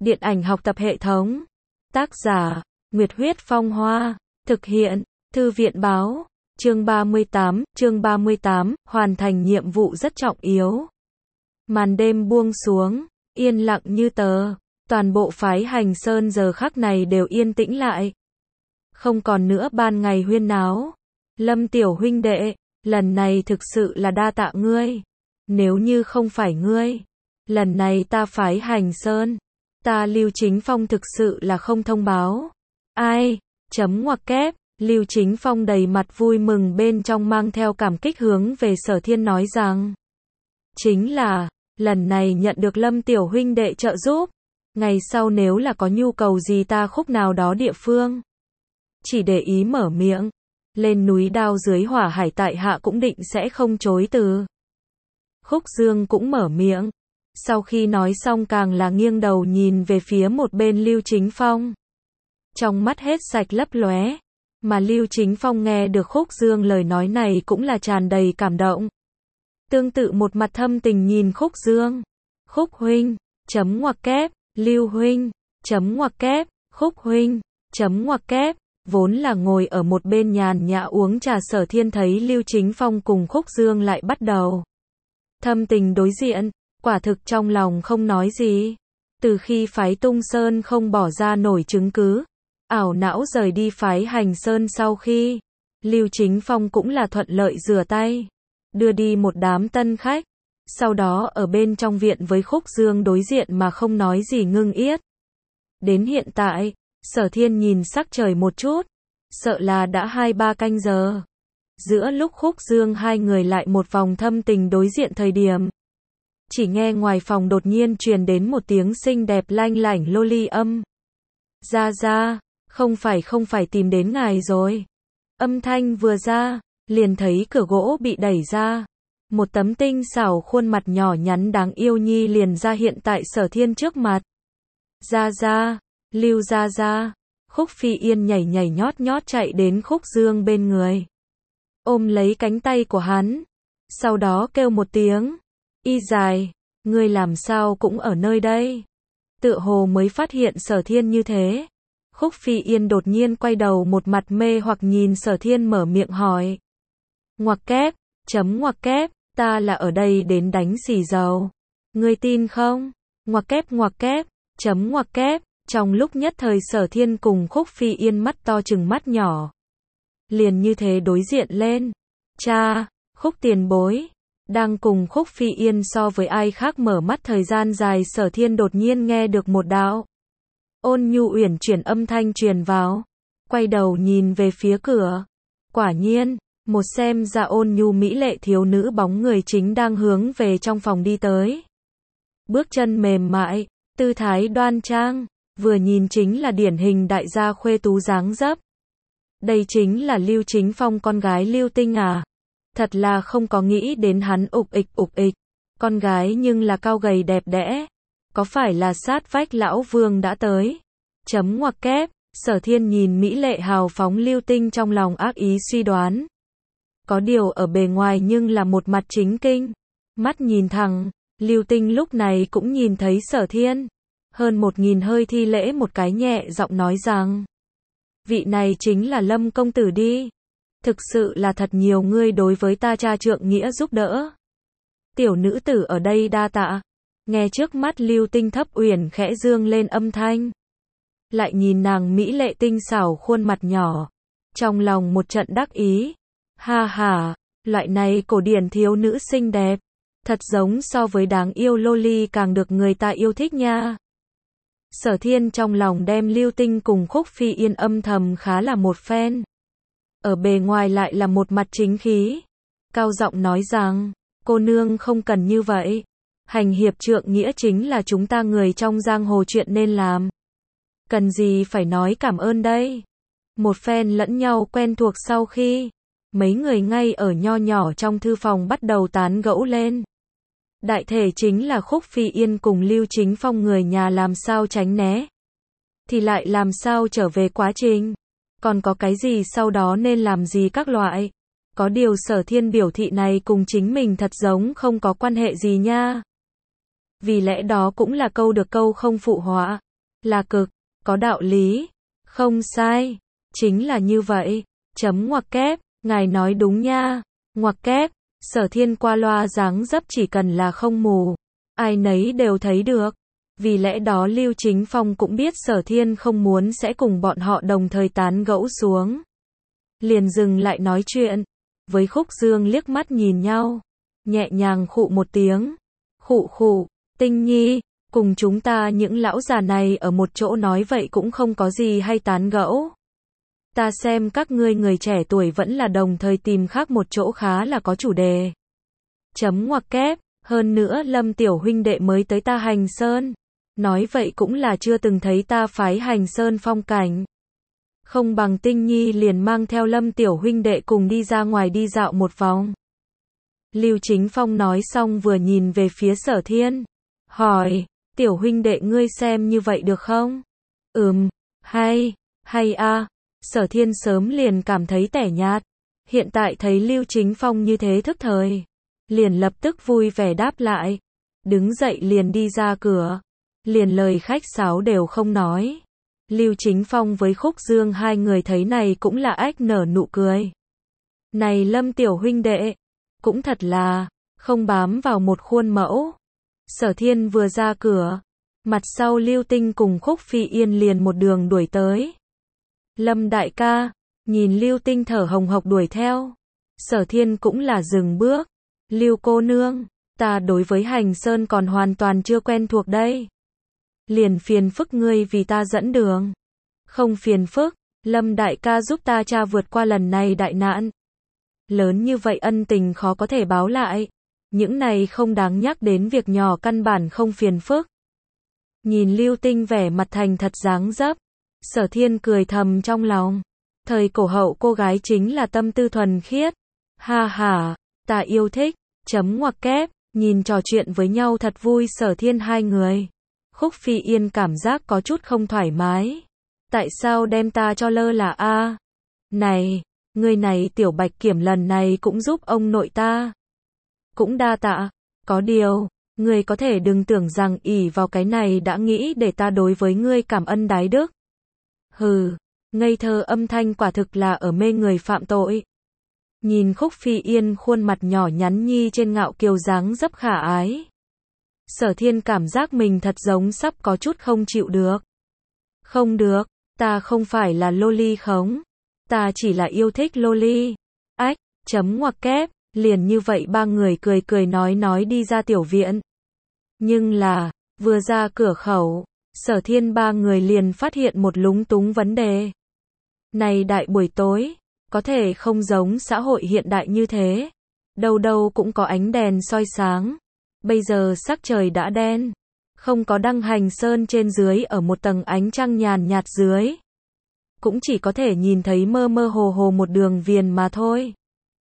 Điện ảnh học tập hệ thống. Tác giả, Nguyệt Huyết Phong Hoa. Thực hiện, Thư viện Báo. Chương 38, hoàn thành nhiệm vụ rất trọng yếu. Màn đêm buông xuống, yên lặng như tờ. Toàn bộ phái Hành Sơn giờ khắc này đều yên tĩnh lại. Không còn nữa ban ngày huyên náo. Lâm tiểu huynh đệ, lần này thực sự là đa tạ ngươi. Nếu như không phải ngươi, lần này ta phái Hành Sơn, ta Lưu Chính Phong thực sự là không thông báo. Ai? Chấm ngoặc kép. Lưu Chính Phong đầy mặt vui mừng bên trong mang theo cảm kích hướng về Sở Thiên nói rằng, chính là, lần này nhận được Lâm tiểu huynh đệ trợ giúp, ngày sau nếu là có nhu cầu gì ta khúc nào đó địa phương, chỉ để ý mở miệng, lên núi đao dưới hỏa hải tại hạ cũng định sẽ không chối từ. Khúc Dương cũng mở miệng, sau khi nói xong càng là nghiêng đầu nhìn về phía một bên Lưu Chính Phong. Trong mắt hết sạch lấp lóe, mà Lưu Chính Phong nghe được Khúc Dương lời nói này cũng là tràn đầy cảm động. Tương tự một mặt thâm tình nhìn Khúc Dương. Khúc huynh, chấm ngoặc kép, Lưu huynh, chấm ngoặc kép, Khúc huynh, chấm ngoặc kép. Vốn là ngồi ở một bên nhàn nhã uống trà Sở Thiên thấy Lưu Chính Phong cùng Khúc Dương lại bắt đầu thâm tình đối diện, quả thực trong lòng không nói gì. Từ khi phái Tung Sơn không bỏ ra nổi chứng cứ, ảo não rời đi phái Hành Sơn sau khi, Lưu Chính Phong cũng là thuận lợi rửa tay, đưa đi một đám tân khách, sau đó ở bên trong viện với Khúc Dương đối diện mà không nói gì ngưng yết. Đến hiện tại, Sở Thiên nhìn sắc trời một chút, sợ là đã 2-3 canh giờ. Giữa lúc Khúc Dương hai người lại một vòng thâm tình đối diện thời điểm, chỉ nghe ngoài phòng đột nhiên truyền đến một tiếng xinh đẹp lanh lảnh loli âm. Ra, không phải tìm đến ngài rồi. Âm thanh vừa ra, liền thấy cửa gỗ bị đẩy ra. Một tấm tinh xảo khuôn mặt nhỏ nhắn đáng yêu nhi liền ra hiện tại Sở Thiên trước mặt. Ra, Lưu ra. Khúc Phi Yên nhảy nhót chạy đến Khúc Dương bên người, ôm lấy cánh tay của hắn, sau đó kêu một tiếng, y dài, ngươi làm sao cũng ở nơi đây. Tựa hồ mới phát hiện Sở Thiên như thế. Khúc Phi Yên đột nhiên quay đầu một mặt mê hoặc nhìn Sở Thiên mở miệng hỏi. Ngoặc kép, chấm ngoặc kép, ta là ở đây đến đánh xì dầu. Ngươi tin không? Ngoặc kép, chấm ngoặc kép. Trong lúc nhất thời Sở Thiên cùng Khúc Phi Yên mắt to chừng mắt nhỏ, liền như thế đối diện lên. Cha, Khúc tiền bối, đang cùng Khúc Phi Yên so với ai khác mở mắt thời gian dài Sở Thiên đột nhiên nghe được một đạo ôn nhu uyển chuyển âm thanh truyền vào, quay đầu nhìn về phía cửa. Quả nhiên, một xem ra ôn nhu mỹ lệ thiếu nữ bóng người chính đang hướng về trong phòng đi tới. Bước chân mềm mại, tư thái đoan trang, vừa nhìn chính là điển hình đại gia khuê tú dáng dấp. Đây chính là Lưu Chính Phong con gái Lưu Tinh à. Thật là không có nghĩ đến hắn ục ịch. Con gái nhưng là cao gầy đẹp đẽ. Có phải là sát vách lão Vương đã tới? Chấm ngoặc kép, Sở Thiên nhìn mỹ lệ hào phóng Lưu Tinh trong lòng ác ý suy đoán. Có điều ở bề ngoài nhưng là một mặt chính kinh. Mắt nhìn thẳng, Lưu Tinh lúc này cũng nhìn thấy Sở Thiên. Hơn 1000 hơi thi lễ một cái nhẹ giọng nói rằng, vị này chính là Lâm công tử đi. Thực sự là thật nhiều ngươi đối với ta cha trượng nghĩa giúp đỡ. Tiểu nữ tử ở đây đa tạ. Nghe trước mắt Lưu Tinh thấp uyển khẽ dương lên âm thanh, lại nhìn nàng mỹ lệ tinh xảo khuôn mặt nhỏ, trong lòng một trận đắc ý. Ha, loại này cổ điển thiếu nữ xinh đẹp, thật giống so với đáng yêu loli càng được người ta yêu thích nha. Sở Thiên trong lòng đem Lưu Tinh cùng Khúc Phi Yên âm thầm khá là một phen. Ở bề ngoài lại là một mặt chính khí. Cao giọng nói rằng, cô nương không cần như vậy. Hành hiệp trượng nghĩa chính là chúng ta người trong giang hồ chuyện nên làm. Cần gì phải nói cảm ơn đây. Một phen lẫn nhau quen thuộc sau khi, mấy người ngay ở nho nhỏ trong thư phòng bắt đầu tán gẫu lên. Đại thể chính là Khúc Phi Yên cùng Lưu Chính Phong người nhà làm sao tránh né, thì lại làm sao trở về quá trình, còn có cái gì sau đó nên làm gì các loại. Có điều Sở Thiên biểu thị này cùng chính mình thật giống không có quan hệ gì nha. Vì lẽ đó cũng là câu được câu không phụ họa. Là cực, có đạo lý. Không sai, chính là như vậy. Chấm ngoặc kép, ngài nói đúng nha. Ngoặc kép, Sở Thiên qua loa dáng dấp chỉ cần là không mù, ai nấy đều thấy được. Vì lẽ đó Lưu Chính Phong cũng biết Sở Thiên không muốn sẽ cùng bọn họ đồng thời tán gẫu xuống. Liền dừng lại nói chuyện, với Khúc Dương liếc mắt nhìn nhau, nhẹ nhàng khụ một tiếng. Khụ khụ, Tinh Nhi, cùng chúng ta những lão già này ở một chỗ nói vậy cũng không có gì hay tán gẫu. Ta xem các ngươi người trẻ tuổi vẫn là đồng thời tìm khác một chỗ khá là có chủ đề. Chấm ngoặc kép, hơn nữa Lâm tiểu huynh đệ mới tới ta Hành Sơn. Nói vậy cũng là chưa từng thấy ta phái Hành Sơn phong cảnh. Không bằng Tinh Nhi liền mang theo Lâm tiểu huynh đệ cùng đi ra ngoài đi dạo một vòng. Lưu Chính Phong nói xong vừa nhìn về phía Sở Thiên, hỏi, tiểu huynh đệ ngươi xem như vậy được không? Hay a. Sở Thiên sớm liền cảm thấy tẻ nhạt, hiện tại thấy Lưu Chính Phong như thế thức thời, liền lập tức vui vẻ đáp lại, đứng dậy liền đi ra cửa, liền lời khách sáo đều không nói. Lưu Chính Phong với Khúc Dương hai người thấy này cũng là ách nở nụ cười. Này Lâm tiểu huynh đệ, cũng thật là không bám vào một khuôn mẫu. Sở Thiên vừa ra cửa, mặt sau Lưu Tinh cùng Khúc Phi Yên liền một đường đuổi tới. Lâm đại ca, nhìn Lưu Tinh thở hồng hộc đuổi theo. Sở Thiên cũng là dừng bước. Lưu cô nương, ta đối với Hành Sơn còn hoàn toàn chưa quen thuộc đây. Liền phiền phức ngươi vì ta dẫn đường. Không phiền phức, Lâm đại ca giúp ta cha vượt qua lần này đại nạn. Lớn như vậy ân tình khó có thể báo lại. Những này không đáng nhắc đến việc nhỏ căn bản không phiền phức. Nhìn Lưu Tinh vẻ mặt thành thật dáng dấp, Sở Thiên cười thầm trong lòng. Thời cổ hậu cô gái chính là tâm tư thuần khiết. Ha ha, ta yêu thích. Chấm ngoặc kép, nhìn trò chuyện với nhau thật vui Sở Thiên hai người. Khúc Phi Yên cảm giác có chút không thoải mái. Tại sao đem ta cho lơ là a? Này, người này tiểu bạch kiểm lần này cũng giúp ông nội ta. Cũng đa tạ, có điều, người có thể đừng tưởng rằng ỷ vào cái này đã nghĩ để ta đối với ngươi cảm ân đái đức. Hừ, ngây thơ âm thanh quả thực là ở mê người phạm tội. Nhìn Khúc Phi Yên khuôn mặt nhỏ nhắn nhi trên ngạo kiều dáng dấp khả ái. Sở Thiên cảm giác mình thật giống sắp có chút không chịu được. Không được, ta không phải là loli khống. Ta chỉ là yêu thích loli. Ách, chấm ngoặc kép, liền như vậy ba người cười cười nói đi ra tiểu viện. Nhưng là, vừa ra cửa khẩu, Sở Thiên ba người liền phát hiện một lúng túng vấn đề. Này đại buổi tối, có thể không giống xã hội hiện đại như thế. Đâu đâu cũng có ánh đèn soi sáng. Bây giờ sắc trời đã đen. Không có đăng Hành Sơn trên dưới ở một tầng ánh trăng nhàn nhạt dưới. Cũng chỉ có thể nhìn thấy mơ mơ hồ hồ một đường viền mà thôi.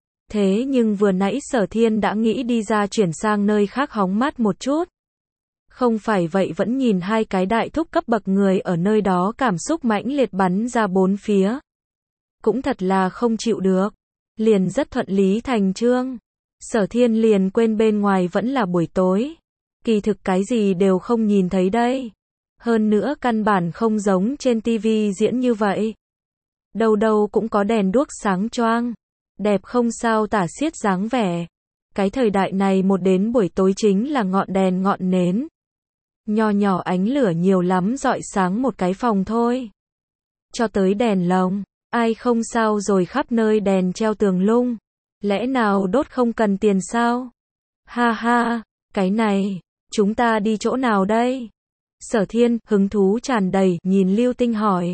Thế nhưng vừa nãy Sở Thiên đã nghĩ đi ra chuyển sang nơi khác hóng mát một chút. Không phải vậy vẫn nhìn hai cái đại thúc cấp bậc người ở nơi đó cảm xúc mãnh liệt bắn ra bốn phía. Cũng thật là không chịu được. Liền rất thuận lý thành chương. Sở Thiên liền quên bên ngoài vẫn là buổi tối. Kỳ thực cái gì đều không nhìn thấy đây. Hơn nữa căn bản không giống trên tivi diễn như vậy. Đâu đâu cũng có đèn đuốc sáng choang. Đẹp không sao tả xiết dáng vẻ. Cái thời đại này một đến buổi tối chính là ngọn đèn ngọn nến. Nho nhỏ ánh lửa nhiều lắm rọi sáng một cái phòng thôi. Cho tới đèn lồng, ai không sao rồi khắp nơi đèn treo tường lung. Lẽ nào đốt không cần tiền sao? Ha ha, cái này, chúng ta đi chỗ nào đây? Sở Thiên, hứng thú tràn đầy, nhìn Lưu Tinh hỏi.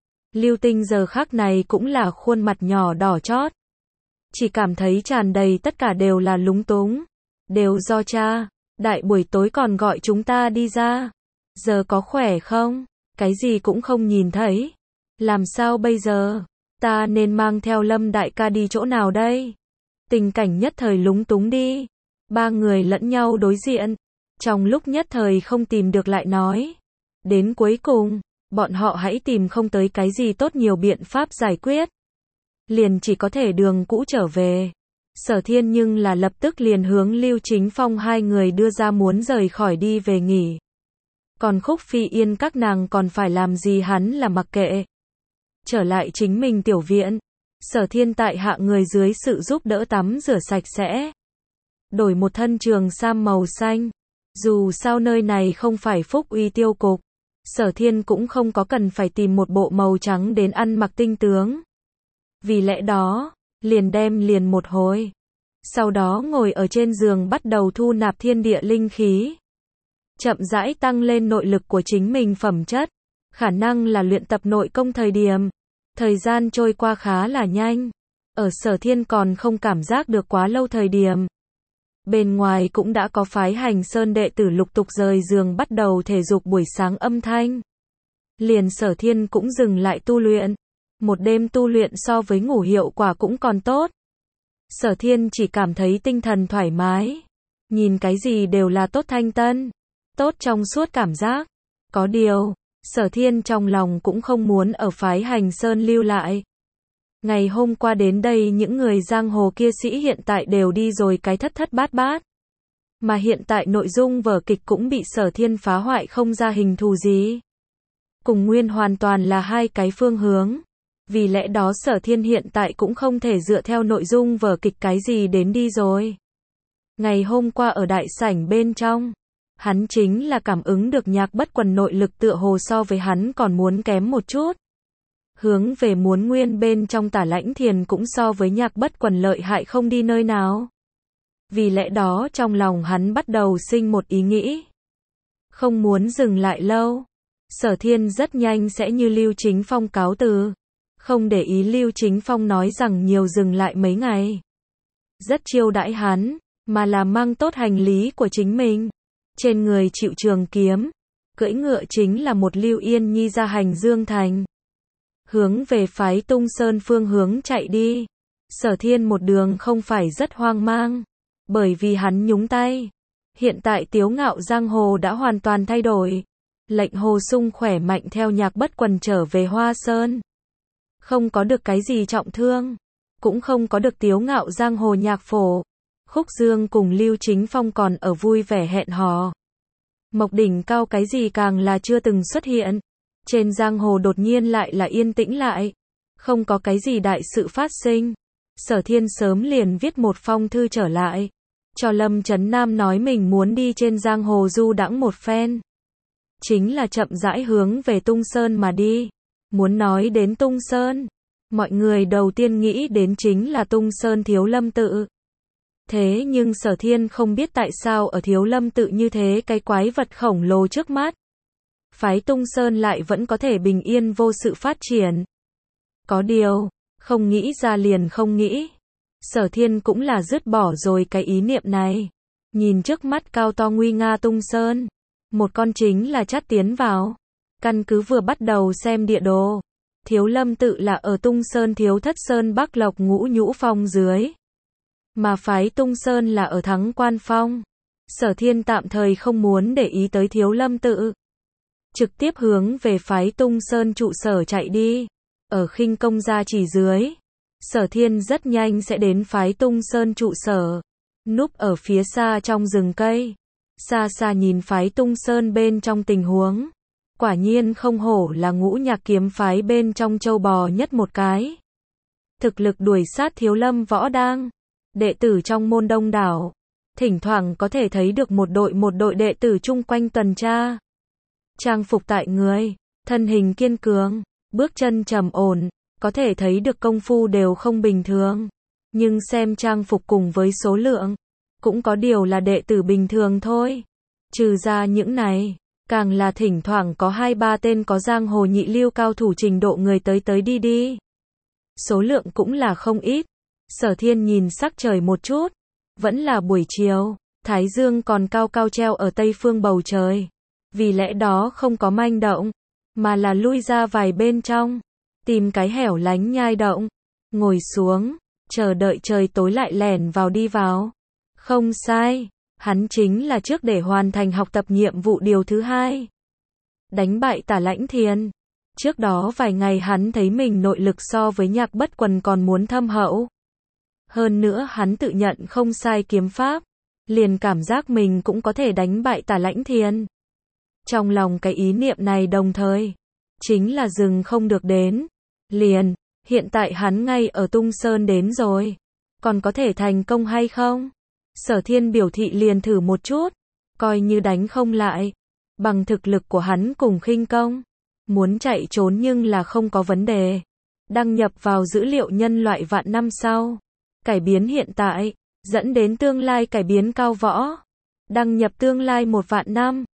Lưu Tinh giờ khắc này cũng là khuôn mặt nhỏ đỏ chót. Chỉ cảm thấy tràn đầy tất cả đều là lúng túng. Đều do cha, đại buổi tối còn gọi chúng ta đi ra. Giờ có khỏe không? Cái gì cũng không nhìn thấy. Làm sao bây giờ? Ta nên mang theo Lâm đại ca đi chỗ nào đây? Tình cảnh nhất thời lúng túng đi. Ba người lẫn nhau đối diện. Trong lúc nhất thời không tìm được lại nói. Đến cuối cùng, bọn họ hãy tìm không tới cái gì tốt nhiều biện pháp giải quyết. Liền chỉ có thể đường cũ trở về. Sở Thiên nhưng là lập tức liền hướng Lưu Chính Phong hai người đưa ra muốn rời khỏi đi về nghỉ. Còn Khúc Phi Yên các nàng còn phải làm gì hắn là mặc kệ. Trở lại chính mình tiểu viện, Sở Thiên tại hạ người dưới sự giúp đỡ tắm rửa sạch sẽ. Đổi một thân trường sam màu xanh. Dù sao nơi này không phải Phúc Uy tiêu cục, Sở Thiên cũng không có cần phải tìm một bộ màu trắng đến ăn mặc tinh tướng. Vì lẽ đó, liền đem liền một hồi. Sau đó ngồi ở trên giường bắt đầu thu nạp thiên địa linh khí. Chậm rãi tăng lên nội lực của chính mình phẩm chất. Khả năng là luyện tập nội công thời điểm. Thời gian trôi qua khá là nhanh. Ở Sở Thiên còn không cảm giác được quá lâu thời điểm. Bên ngoài cũng đã có phái Hành Sơn đệ tử lục tục rời giường bắt đầu thể dục buổi sáng âm thanh. Liền Sở Thiên cũng dừng lại tu luyện. Một đêm tu luyện so với ngủ hiệu quả cũng còn tốt. Sở Thiên chỉ cảm thấy tinh thần thoải mái. Nhìn cái gì đều là tốt thanh tân. Tốt trong suốt cảm giác. Có điều, Sở Thiên trong lòng cũng không muốn ở phái Hành Sơn lưu lại. Ngày hôm qua đến đây những người giang hồ kia sĩ hiện tại đều đi rồi cái thất thất bát bát. Mà hiện tại nội dung vở kịch cũng bị Sở Thiên phá hoại không ra hình thù gì. Cùng nguyên hoàn toàn là hai cái phương hướng. Vì lẽ đó Sở Thiên hiện tại cũng không thể dựa theo nội dung vở kịch cái gì đến đi rồi. Ngày hôm qua ở đại sảnh bên trong, hắn chính là cảm ứng được Nhạc Bất Quần nội lực tựa hồ so với hắn còn muốn kém một chút. Hướng về muốn nguyên bên trong Tả Lãnh Thiền cũng so với Nhạc Bất Quần lợi hại không đi nơi nào. Vì lẽ đó trong lòng hắn bắt đầu sinh một ý nghĩ. Không muốn dừng lại lâu. Sở Thiên rất nhanh sẽ như Lưu Chính Phong cáo từ. Không để ý Lưu Chính Phong nói rằng nhiều dừng lại mấy ngày. Rất chiêu đãi hắn, mà là mang tốt hành lý của chính mình. Trên người chịu trường kiếm, cưỡi ngựa chính là một Lưu Yên Nhi ra hành Dương Thành. Hướng về phái Tung Sơn phương hướng chạy đi. Sở Thiên một đường không phải rất hoang mang, bởi vì hắn nhúng tay. Hiện tại Tiếu Ngạo giang hồ đã hoàn toàn thay đổi. Lệnh Hồ Sung khỏe mạnh theo Nhạc Bất Quần trở về Hoa Sơn. Không có được cái gì trọng thương, cũng không có được Tiếu Ngạo giang hồ nhạc phổ. Khúc Dương cùng Lưu Chính Phong còn ở vui vẻ hẹn hò. Mộc Đỉnh Cao cái gì càng là chưa từng xuất hiện. Trên giang hồ đột nhiên lại là yên tĩnh lại. Không có cái gì đại sự phát sinh. Sở Thiên sớm liền viết một phong thư trở lại. Cho Lâm Chấn Nam nói mình muốn đi trên giang hồ du đãng một phen. Chính là chậm rãi hướng về Tung Sơn mà đi. Muốn nói đến Tung Sơn, mọi người đầu tiên nghĩ đến chính là Tung Sơn Thiếu Lâm tự. Thế nhưng Sở Thiên không biết tại sao ở Thiếu Lâm tự như thế cái quái vật khổng lồ trước mắt. Phái Tung Sơn lại vẫn có thể bình yên vô sự phát triển. Có điều, không nghĩ ra liền không nghĩ. Sở Thiên cũng là dứt bỏ rồi cái ý niệm này. Nhìn trước mắt cao to nguy nga Tung Sơn. Một con chính là chắt tiến vào. Căn cứ vừa bắt đầu xem địa đồ. Thiếu Lâm tự là ở Tung Sơn Thiếu Thất Sơn Bắc Lộc Ngũ Nhũ Phong dưới. Mà phái Tung Sơn là ở Thắng Quan Phong. Sở Thiên tạm thời không muốn để ý tới Thiếu Lâm tự. Trực tiếp hướng về phái Tung Sơn trụ sở chạy đi. Ở khinh công gia chỉ dưới. Sở Thiên rất nhanh sẽ đến phái Tung Sơn trụ sở. Núp ở phía xa trong rừng cây. Xa xa nhìn phái Tung Sơn bên trong tình huống. Quả nhiên không hổ là Ngũ Nhạc kiếm phái bên trong châu bò nhất một cái. Thực lực đuổi sát Thiếu Lâm võ đang. Đệ tử trong môn đông đảo. Thỉnh thoảng có thể thấy được một đội đệ tử chung quanh tuần tra. Trang phục tại người, thân hình kiên cường, bước chân trầm ổn, có thể thấy được công phu đều không bình thường. Nhưng xem trang phục cùng với số lượng, cũng có điều là đệ tử bình thường thôi. Trừ ra những này, càng là thỉnh thoảng có 2-3 tên có giang hồ nhị lưu cao thủ trình độ người tới đi đi. Số lượng cũng là không ít. Sở Thiên nhìn sắc trời một chút, vẫn là buổi chiều, thái dương còn cao cao treo ở tây phương bầu trời. Vì lẽ đó không có manh động, mà là lui ra vài bên trong, tìm cái hẻo lánh nhai động, ngồi xuống, chờ đợi trời tối lại lẻn vào đi vào. Không sai, hắn chính là trước để hoàn thành học tập nhiệm vụ điều thứ 2. Đánh bại Tả Lãnh Thiền. Trước đó vài ngày hắn thấy mình nội lực so với Nhạc Bất Quần còn muốn thâm hậu. Hơn nữa hắn tự nhận không sai kiếm pháp, liền cảm giác mình cũng có thể đánh bại Tả Lãnh Thiền. Trong lòng cái ý niệm này đồng thời, chính là dừng không được đến. Liền, hiện tại hắn ngay ở Tung Sơn đến rồi. Còn có thể thành công hay không? Sở Thiên biểu thị liền thử một chút. Coi như đánh không lại. Bằng thực lực của hắn cùng khinh công. Muốn chạy trốn nhưng là không có vấn đề. Đăng nhập vào dữ liệu nhân loại vạn năm sau. Cải biến hiện tại, dẫn đến tương lai cải biến cao võ. Đăng nhập tương lai 1 vạn năm.